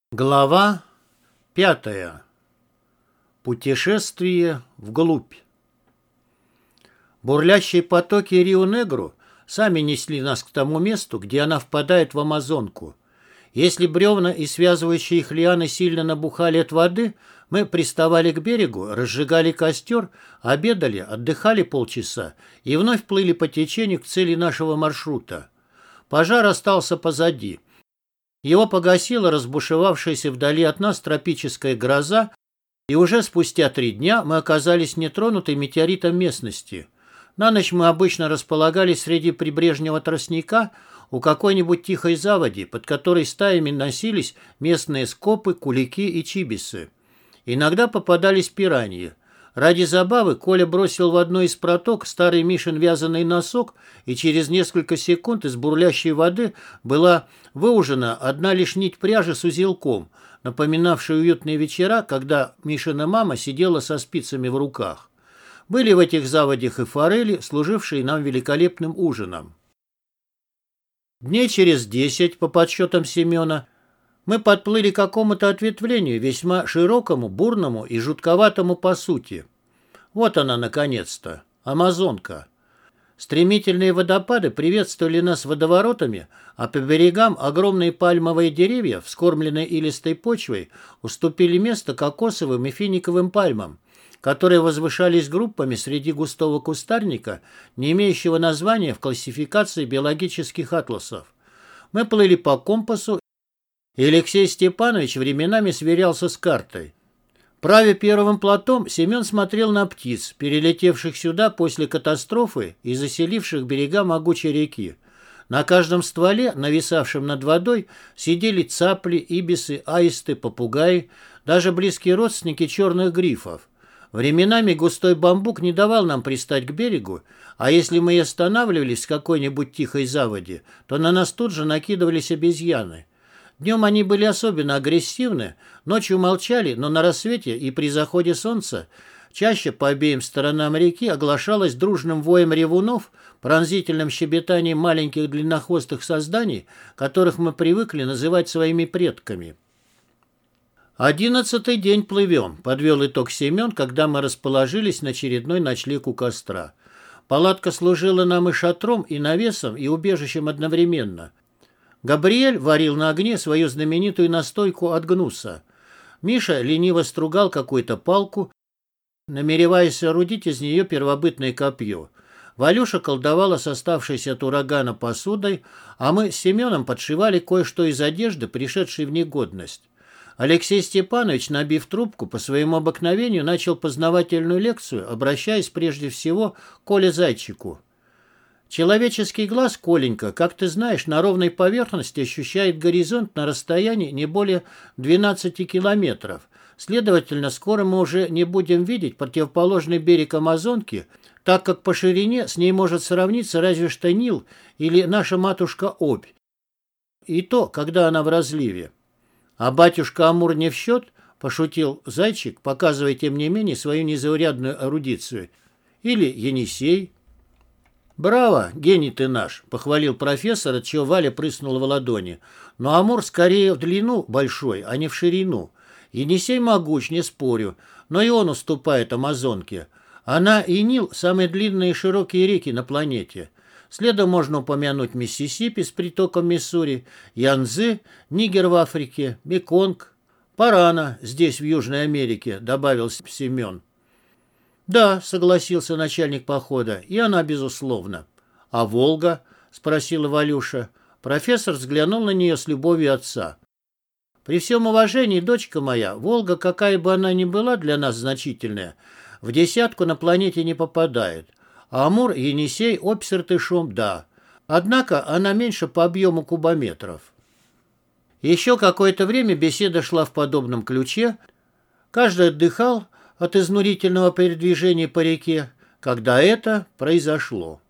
Глава 5. Путешествие вглубь. Бурлящие потоки Рио-Негру сами несли нас к тому месту, где она впадает в Амазонку. Если бревна и связывающие их лианы сильно набухали от воды, мы приставали к берегу, разжигали костер, обедали, отдыхали полчаса и вновь плыли по течению к цели нашего маршрута. Пожар остался позади. Его погасила разбушевавшаяся вдали от нас тропическая гроза, и уже спустя 3 дня мы оказались нетронутой метеоритом местности. На ночь мы обычно располагались среди прибрежного тростника у какой-нибудь тихой заводи, под которой стаями носились местные скопы, кулики и чибисы. Иногда попадались пираньи. Ради забавы Коля бросил в одну из проток старый Мишин вязаный носок, и через несколько секунд из бурлящей воды была выужена одна лишь нить пряжи с узелком, напоминавшая уютные вечера, когда Мишина мама сидела со спицами в руках. Были в этих заводях и форели, служившие нам великолепным ужином. Дней через 10, по подсчетам Семена, мы подплыли к какому-то ответвлению, весьма широкому, бурному и жутковатому по сути. Вот она, наконец-то, Амазонка. Стремительные водопады приветствовали нас водоворотами, а по берегам огромные пальмовые деревья, вскормленные илистой почвой, уступили место кокосовым и финиковым пальмам, которые возвышались группами среди густого кустарника, не имеющего названия в классификации биологических атласов. Мы плыли по компасу, и Алексей Степанович временами сверялся с картой. Правя первым плотом, Семен смотрел на птиц, перелетевших сюда после катастрофы и заселивших берега могучей реки. На каждом стволе, нависавшем над водой, сидели цапли, ибисы, аисты, попугаи, даже близкие родственники черных грифов. Временами густой бамбук не давал нам пристать к берегу, а если мы и останавливались в какой-нибудь тихой заводе, то на нас тут же накидывались обезьяны. Днем они были особенно агрессивны, ночью молчали, но на рассвете и при заходе солнца чаще по обеим сторонам реки оглашалась дружным воем ревунов, пронзительным щебетанием маленьких длиннохвостых созданий, которых мы привыкли называть своими предками. 11-й день плывем, подвел итог Семен, когда мы расположились на очередной ночлег у костра. Палатка служила нам и шатром, и навесом, и убежищем одновременно. Габриэль варил на огне свою знаменитую настойку от гнуса. Миша лениво стругал какую-то палку, намереваясь соорудить из нее первобытное копье. Валюша колдовала с оставшейся от урагана посудой, а мы с Семеном подшивали кое-что из одежды, пришедшей в негодность. Алексей Степанович, набив трубку, по своему обыкновению начал познавательную лекцию, обращаясь прежде всего к Коле Зайчику. Человеческий глаз, Коленька, как ты знаешь, на ровной поверхности ощущает горизонт на расстоянии не более 12 километров. Следовательно, скоро мы уже не будем видеть противоположный берег Амазонки, так как по ширине с ней может сравниться разве что Нил или наша матушка Обь. И то, когда она в разливе. А батюшка Амур не в счет, пошутил Зайчик, показывая тем не менее свою незаурядную эрудицию. Или Енисей. «Браво, гений ты наш!» — похвалил профессор, отчего Валя прыснула в ладони. «Но Амур скорее в длину большой, а не в ширину. Енисей могуч, не спорю, но и он уступает Амазонке. Она и Нил — самые длинные и широкие реки на планете. Следом можно упомянуть Миссисипи с притоком Миссури, Янцзы, Нигер в Африке, Меконг, Парана здесь, в Южной Америке», — добавил Семен. «Да», — согласился начальник похода, — «и она, безусловно». «А Волга?» — спросила Валюша. Профессор взглянул на нее с любовью отца. «При всем уважении, дочка моя, Волга, какая бы она ни была для нас значительная, в десятку на планете не попадает. А Амур и Енисей, Обь с Иртышом, да. Однако она меньше по объему кубометров». Еще какое-то время беседа шла в подобном ключе. Каждый отдыхал от изнурительного передвижения по реке, когда это произошло.